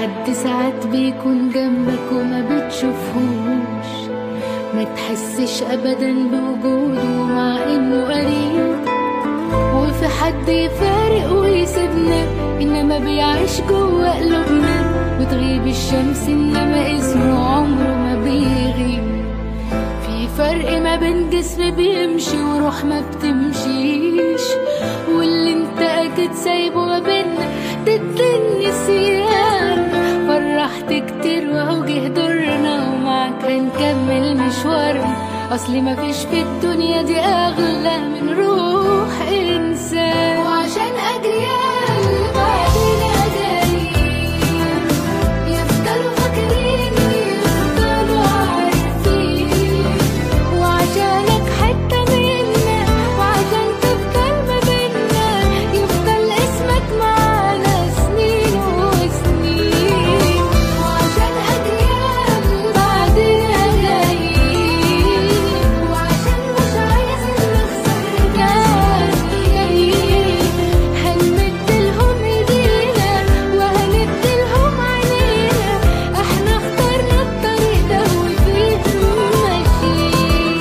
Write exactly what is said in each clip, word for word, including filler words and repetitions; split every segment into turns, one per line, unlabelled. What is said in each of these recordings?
حد ساعات بيكون جنبك وما بتشوفهوش، ما تحسش ابدا بوجوده مع انه قريب. وفي حد يفارق ويسيبنا انما بيعيش جوه قلوبنا، وتغيب الشمس انما اسمه عمره ما بيغيب. في فرق ما بين جسم بيمشي وروح ما بتمشيش، واللي انت اكيد سايبه ما بينا ضد النسيان. فرحت كتير وهو جه دورنا ومعاك هنكمل مشوارنا، اصلي مفيش في الدنيا دي اغلى من روح انسان. وعشان اجيال بعدين اجايين يفضلوا فاكرين يفضلوا عارفين، وعشانك حتة منا وعشان تفضل ما بينا يفضل اسمك معانا سنين وسنين. وعشان اجيال بعدين اجايين وعشان مش عايزين نخسر ناس جايين، هنمدلهم ايدينا وهندلهم عينينا، احنا اخترنا الطريق ده وفيه ماشيين.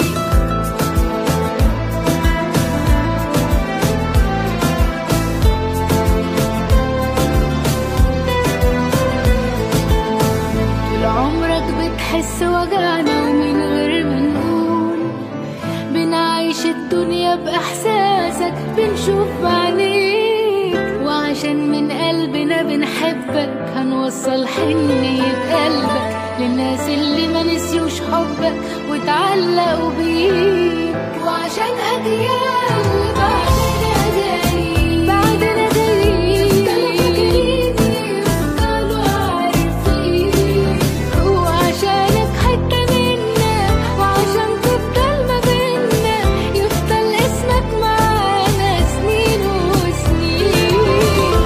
طول عمرك بتحس وجعنا ومن غير ما نقول بنعيش الدنيا بإحساسك بنشوف بعينيك. وعشان من قلبنا بنحبك هنوصل حنية قلبك للناس اللي ما نسيوش حبك واتعلقوا بيك. وعشان أجيال